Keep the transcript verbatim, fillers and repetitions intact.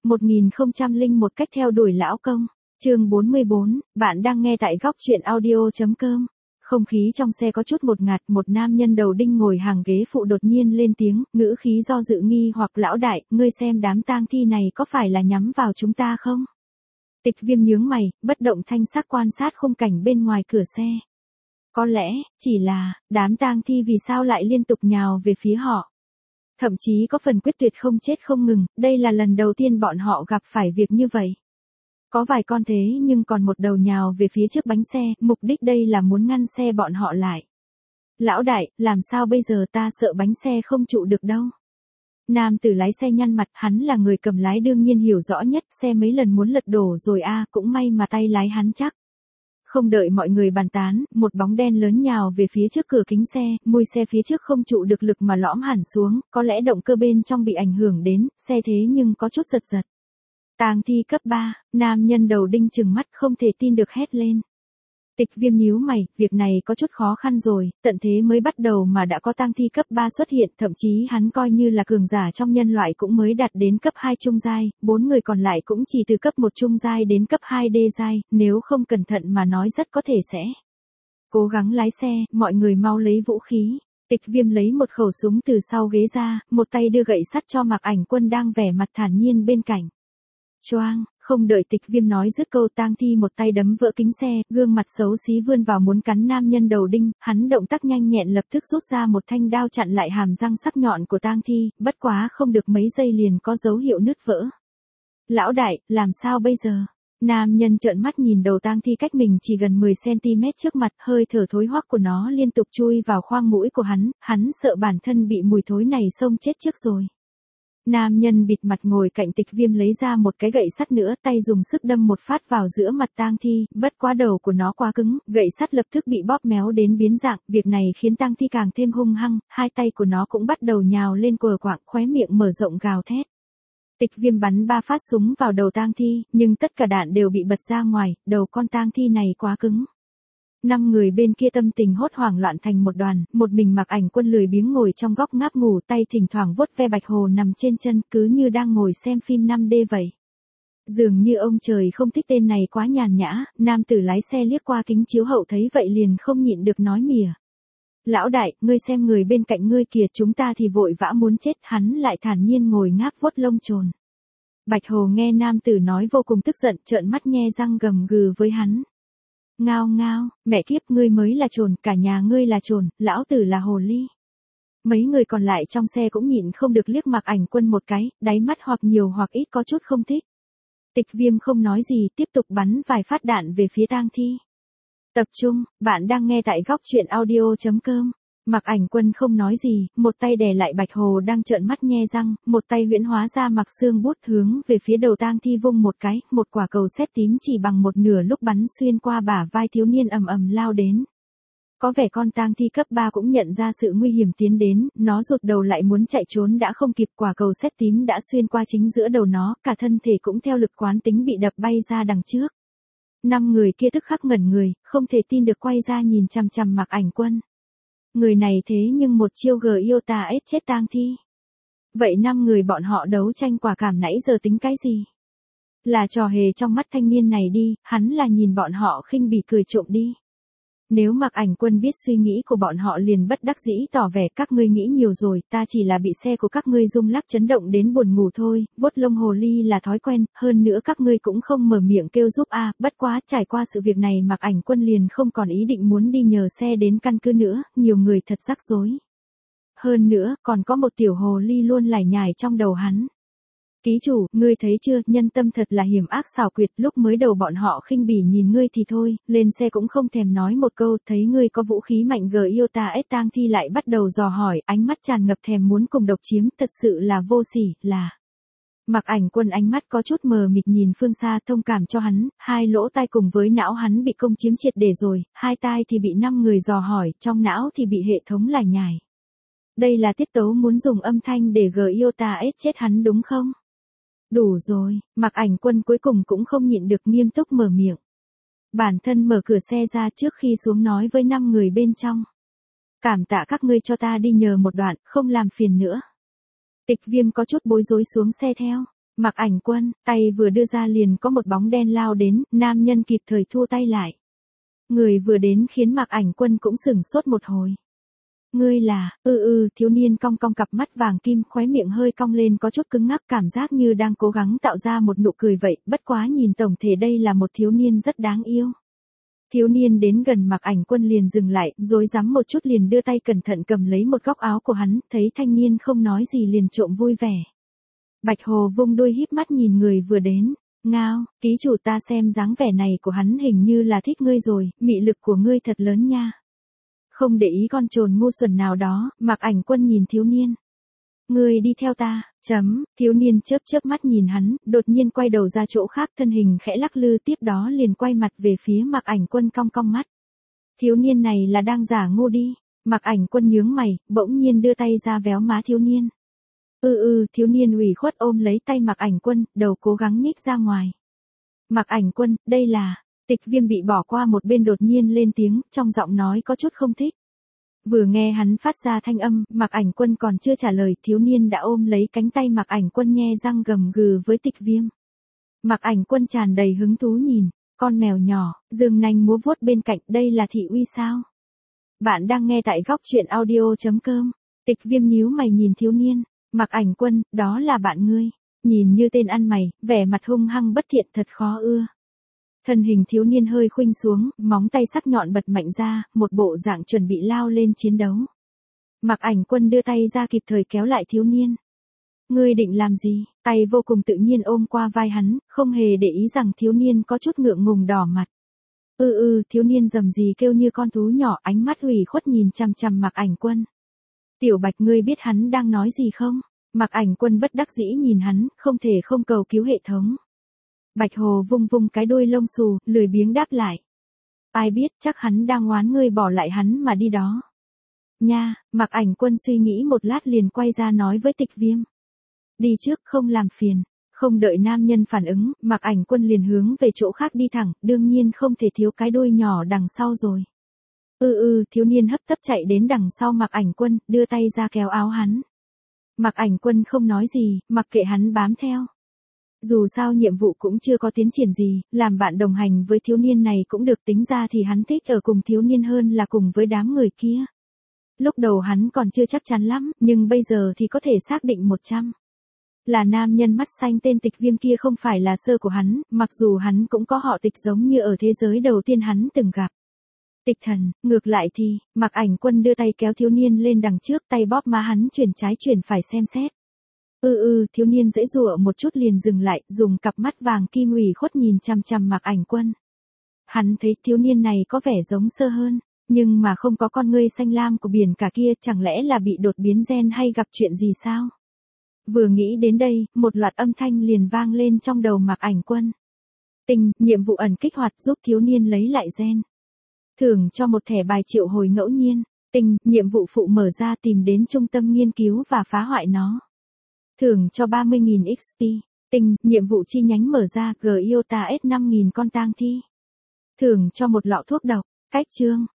một nghìn không trăm lẻ một cách theo đuổi lão công. Chương bốn mươi bốn, bạn đang nghe tại góc truyện audio chấm com. Không khí trong xe có chút ngột ngạt, một nam nhân đầu đinh ngồi hàng ghế phụ đột nhiên lên tiếng, ngữ khí do dự nghi hoặc lão đại, ngươi xem đám tang thi này có phải là nhắm vào chúng ta không? Tịch Viêm nhướng mày, bất động thanh sắc quan sát khung cảnh bên ngoài cửa xe. Có lẽ, chỉ là, đám tang thi vì sao lại liên tục nhào về phía họ. Thậm chí có phần quyết tuyệt không chết không ngừng, đây là lần đầu tiên bọn họ gặp phải việc như vậy. Có vài con thế nhưng còn một đầu nhào về phía trước bánh xe, mục đích đây là muốn ngăn xe bọn họ lại. Lão đại, làm sao bây giờ, ta sợ bánh xe không trụ được đâu. Nam tử lái xe nhăn mặt, hắn là người cầm lái đương nhiên hiểu rõ nhất, xe mấy lần muốn lật đổ rồi a, à, cũng may mà tay lái hắn chắc. Không đợi mọi người bàn tán, một bóng đen lớn nhào về phía trước cửa kính xe, mui xe phía trước không trụ được lực mà lõm hẳn xuống, có lẽ động cơ bên trong bị ảnh hưởng đến, xe thế nhưng có chút giật giật. Tang thi cấp ba, nam nhân đầu đinh trừng mắt không thể tin được hét lên. Tịch Viêm nhíu mày, việc này có chút khó khăn rồi, tận thế mới bắt đầu mà đã có tang thi cấp ba xuất hiện, thậm chí hắn coi như là cường giả trong nhân loại cũng mới đạt đến cấp hai trung giai, bốn người còn lại cũng chỉ từ cấp một trung giai đến cấp hai đê giai, nếu không cẩn thận mà nói rất có thể sẽ. Cố gắng lái xe, mọi người mau lấy vũ khí. Tịch Viêm lấy một khẩu súng từ sau ghế ra, một tay đưa gậy sắt cho Mạc Ảnh Quân đang vẻ mặt thản nhiên bên cạnh. Choang, không đợi Tịch Viêm nói dứt câu, tang thi một tay đấm vỡ kính xe, gương mặt xấu xí vươn vào muốn cắn nam nhân đầu đinh, hắn động tác nhanh nhẹn lập tức rút ra một thanh đao chặn lại hàm răng sắc nhọn của tang thi, bất quá không được mấy giây liền có dấu hiệu nứt vỡ. Lão đại, làm sao bây giờ? Nam nhân trợn mắt nhìn đầu tang thi cách mình chỉ gần mười xăng ti mét trước mặt, hơi thở thối hoắc của nó liên tục chui vào khoang mũi của hắn, hắn sợ bản thân bị mùi thối này xông chết trước rồi. Nam nhân bịt mặt ngồi cạnh Tịch Viêm lấy ra một cái gậy sắt nữa, tay dùng sức đâm một phát vào giữa mặt tang thi, bất quá đầu của nó quá cứng, gậy sắt lập tức bị bóp méo đến biến dạng, việc này khiến tang thi càng thêm hung hăng, hai tay của nó cũng bắt đầu nhào lên quờ quạng, khóe miệng mở rộng gào thét. Tịch Viêm bắn ba phát súng vào đầu tang thi, nhưng tất cả đạn đều bị bật ra ngoài, đầu con tang thi này quá cứng. Năm người bên kia tâm tình hốt hoảng loạn thành một đoàn, một mình Mạc Ảnh Quân lười biếng ngồi trong góc ngáp ngủ, tay thỉnh thoảng vuốt ve Bạch Hồ nằm trên chân, cứ như đang ngồi xem phim năm đê vậy. Dường như ông trời không thích tên này quá nhàn nhã, nam tử lái xe liếc qua kính chiếu hậu thấy vậy liền không nhịn được nói mỉa. Lão đại, ngươi xem người bên cạnh ngươi kìa, chúng ta thì vội vã muốn chết, hắn lại thản nhiên ngồi ngáp vuốt lông chồn. Bạch Hồ nghe nam tử nói vô cùng tức giận, trợn mắt nhe răng gầm gừ với hắn. Ngao ngao, mẹ kiếp, ngươi mới là trồn, cả nhà ngươi là trồn, lão tử là hồ ly. Mấy người còn lại trong xe cũng nhịn không được liếc Mạc Ảnh Quân một cái, đáy mắt hoặc nhiều hoặc ít có chút không thích. Tịch Viêm không nói gì, tiếp tục bắn vài phát đạn về phía tang thi. Tập trung, bạn đang nghe tại góc truyện audio chấm com. Mạc Ảnh Quân không nói gì, một tay đè lại Bạch Hồ đang trợn mắt nhe răng, một tay huyễn hóa ra mặc xương bút hướng về phía đầu tang thi vung một cái, một quả cầu sét tím chỉ bằng một nửa lúc bắn xuyên qua bả vai thiếu niên ầm ầm lao đến. Có vẻ con tang thi cấp ba cũng nhận ra sự nguy hiểm tiến đến, nó rụt đầu lại muốn chạy trốn đã không kịp, quả cầu sét tím đã xuyên qua chính giữa đầu nó, cả thân thể cũng theo lực quán tính bị đập bay ra đằng trước. Năm người kia tức khắc ngẩn người, không thể tin được quay ra nhìn chằm chằm Mạc Ảnh Quân. Người này thế nhưng một chiêu gờ yêu ta ết chết tang thi. Vậy năm người bọn họ đấu tranh quả cảm nãy giờ tính cái gì? Là trò hề trong mắt thanh niên này đi, hắn là nhìn bọn họ khinh bỉ cười trộm đi. Nếu Mạc Ảnh Quân biết suy nghĩ của bọn họ liền bất đắc dĩ tỏ vẻ, các ngươi nghĩ nhiều rồi, ta chỉ là bị xe của các ngươi rung lắc chấn động đến buồn ngủ thôi, vuốt lông hồ ly là thói quen, hơn nữa các ngươi cũng không mở miệng kêu giúp a, à, bất quá trải qua sự việc này Mạc Ảnh Quân liền không còn ý định muốn đi nhờ xe đến căn cứ nữa, nhiều người thật rắc rối. Hơn nữa, còn có một tiểu hồ ly luôn lải nhải trong đầu hắn. Ký chủ, ngươi thấy chưa, nhân tâm thật là hiểm ác xảo quyệt, lúc mới đầu bọn họ khinh bỉ nhìn ngươi thì thôi, lên xe cũng không thèm nói một câu, thấy ngươi có vũ khí mạnh gờ yêu ta ết tang thi lại bắt đầu dò hỏi, ánh mắt tràn ngập thèm muốn cùng độc chiếm, thật sự là vô sỉ, là. Mạc Ảnh Quân ánh mắt có chút mờ mịt nhìn phương xa, thông cảm cho hắn, hai lỗ tai cùng với não hắn bị công chiếm triệt để rồi, hai tai thì bị năm người dò hỏi, trong não thì bị hệ thống lải nhải. Đây là tiết tấu muốn dùng âm thanh để gờ yêu ta ết chết hắn đúng không? Đủ rồi, Mạc Ảnh Quân cuối cùng cũng không nhịn được nghiêm túc mở miệng. Bản thân mở cửa xe ra trước khi xuống nói với năm người bên trong. Cảm tạ các ngươi cho ta đi nhờ một đoạn, không làm phiền nữa. Tịch Viêm có chút bối rối xuống xe theo. Mạc Ảnh Quân, tay vừa đưa ra liền có một bóng đen lao đến, nam nhân kịp thời thua tay lại. Người vừa đến khiến Mạc Ảnh Quân cũng sửng sốt một hồi. Ngươi là, ư ư, thiếu niên cong cong cặp mắt vàng kim, khóe miệng hơi cong lên có chút cứng ngắc, cảm giác như đang cố gắng tạo ra một nụ cười vậy, bất quá nhìn tổng thể đây là một thiếu niên rất đáng yêu. Thiếu niên đến gần Mạc Ảnh Quân liền dừng lại, rối rắm một chút liền đưa tay cẩn thận cầm lấy một góc áo của hắn, thấy thanh niên không nói gì liền trộm vui vẻ. Bạch Hồ vung đuôi híp mắt nhìn người vừa đến, ngao, ký chủ ta xem dáng vẻ này của hắn hình như là thích ngươi rồi, mị lực của ngươi thật lớn nha. Không để ý con trồn ngu xuẩn nào đó, Mạc Ảnh Quân nhìn thiếu niên. Ngươi đi theo ta, chấm, thiếu niên chớp chớp mắt nhìn hắn, đột nhiên quay đầu ra chỗ khác thân hình khẽ lắc lư tiếp đó liền quay mặt về phía Mạc Ảnh Quân cong cong mắt. Thiếu niên này là đang giả ngu đi, Mạc Ảnh Quân nhướng mày, bỗng nhiên đưa tay ra véo má thiếu niên. Ừ ừ, thiếu niên ủy khuất ôm lấy tay Mạc Ảnh Quân, đầu cố gắng nhích ra ngoài. Mạc Ảnh Quân, đây là, Tịch Viêm bị bỏ qua một bên đột nhiên lên tiếng, trong giọng nói có chút không thích. Vừa nghe hắn phát ra thanh âm, Mạc Ảnh Quân còn chưa trả lời, thiếu niên đã ôm lấy cánh tay Mạc Ảnh Quân nhe răng gầm gừ với Tịch Viêm. Mạc Ảnh Quân tràn đầy hứng thú nhìn, con mèo nhỏ, giương nanh múa vuốt bên cạnh, đây là thị uy sao? Bạn đang nghe tại góc truyện audio chấm com. Tịch Viêm nhíu mày nhìn thiếu niên, Mạc Ảnh Quân, đó là bạn ngươi, nhìn như tên ăn mày, vẻ mặt hung hăng bất thiện thật khó ưa. Thân hình thiếu niên hơi khuynh xuống, móng tay sắc nhọn bật mạnh ra, một bộ dạng chuẩn bị lao lên chiến đấu. Mạc Ảnh Quân đưa tay ra kịp thời kéo lại thiếu niên. Ngươi định làm gì? Tay vô cùng tự nhiên ôm qua vai hắn, không hề để ý rằng thiếu niên có chút ngượng ngùng đỏ mặt. Ừ ừ, thiếu niên rầm rì kêu như con thú nhỏ, ánh mắt ủy khuất nhìn chằm chằm Mạc Ảnh Quân. Tiểu Bạch, ngươi biết hắn đang nói gì không? Mạc Ảnh Quân bất đắc dĩ nhìn hắn, không thể không cầu cứu hệ thống. Bạch Hồ vung vung cái đuôi lông xù, lười biếng đáp lại. Ai biết, chắc hắn đang oán ngươi bỏ lại hắn mà đi đó. Nha, Mạc Ảnh Quân suy nghĩ một lát liền quay ra nói với Tịch Viêm. Đi trước, không làm phiền. Không đợi nam nhân phản ứng, Mạc Ảnh Quân liền hướng về chỗ khác đi thẳng, đương nhiên không thể thiếu cái đuôi nhỏ đằng sau rồi. Ừ ừ, thiếu niên hấp tấp chạy đến đằng sau Mạc Ảnh Quân, đưa tay ra kéo áo hắn. Mạc Ảnh Quân không nói gì, mặc kệ hắn bám theo. Dù sao nhiệm vụ cũng chưa có tiến triển gì, làm bạn đồng hành với thiếu niên này cũng được, tính ra thì hắn thích ở cùng thiếu niên hơn là cùng với đám người kia. Lúc đầu hắn còn chưa chắc chắn lắm, nhưng bây giờ thì có thể xác định một trăm. Là nam nhân mắt xanh tên Tịch Viêm kia không phải là sơ của hắn, mặc dù hắn cũng có họ Tịch giống như ở thế giới đầu tiên hắn từng gặp. Tịch Thần, ngược lại thì, Mạc Ảnh Quân đưa tay kéo thiếu niên lên đằng trước, tay bóp má hắn chuyển trái chuyển phải xem xét. Ừ ừ, thiếu niên dễ dụa một chút liền dừng lại, dùng cặp mắt vàng kim ủy khuất nhìn chằm chằm Mạc Ảnh Quân. Hắn thấy thiếu niên này có vẻ giống sơ hơn, nhưng mà không có con ngươi xanh lam của biển cả kia, chẳng lẽ là bị đột biến gen hay gặp chuyện gì sao? Vừa nghĩ đến đây, một loạt âm thanh liền vang lên trong đầu Mạc Ảnh Quân. Tình, nhiệm vụ ẩn kích hoạt giúp thiếu niên lấy lại gen. Thưởng cho một thẻ bài triệu hồi ngẫu nhiên. Tình, nhiệm vụ phụ mở ra tìm đến trung tâm nghiên cứu và phá hoại nó. Thưởng cho ba mươi nghìn ích pê. Tình, nhiệm vụ chi nhánh mở ra G-Iota S năm nghìn con tang thi. Thưởng cho một lọ thuốc độc. Cách chương.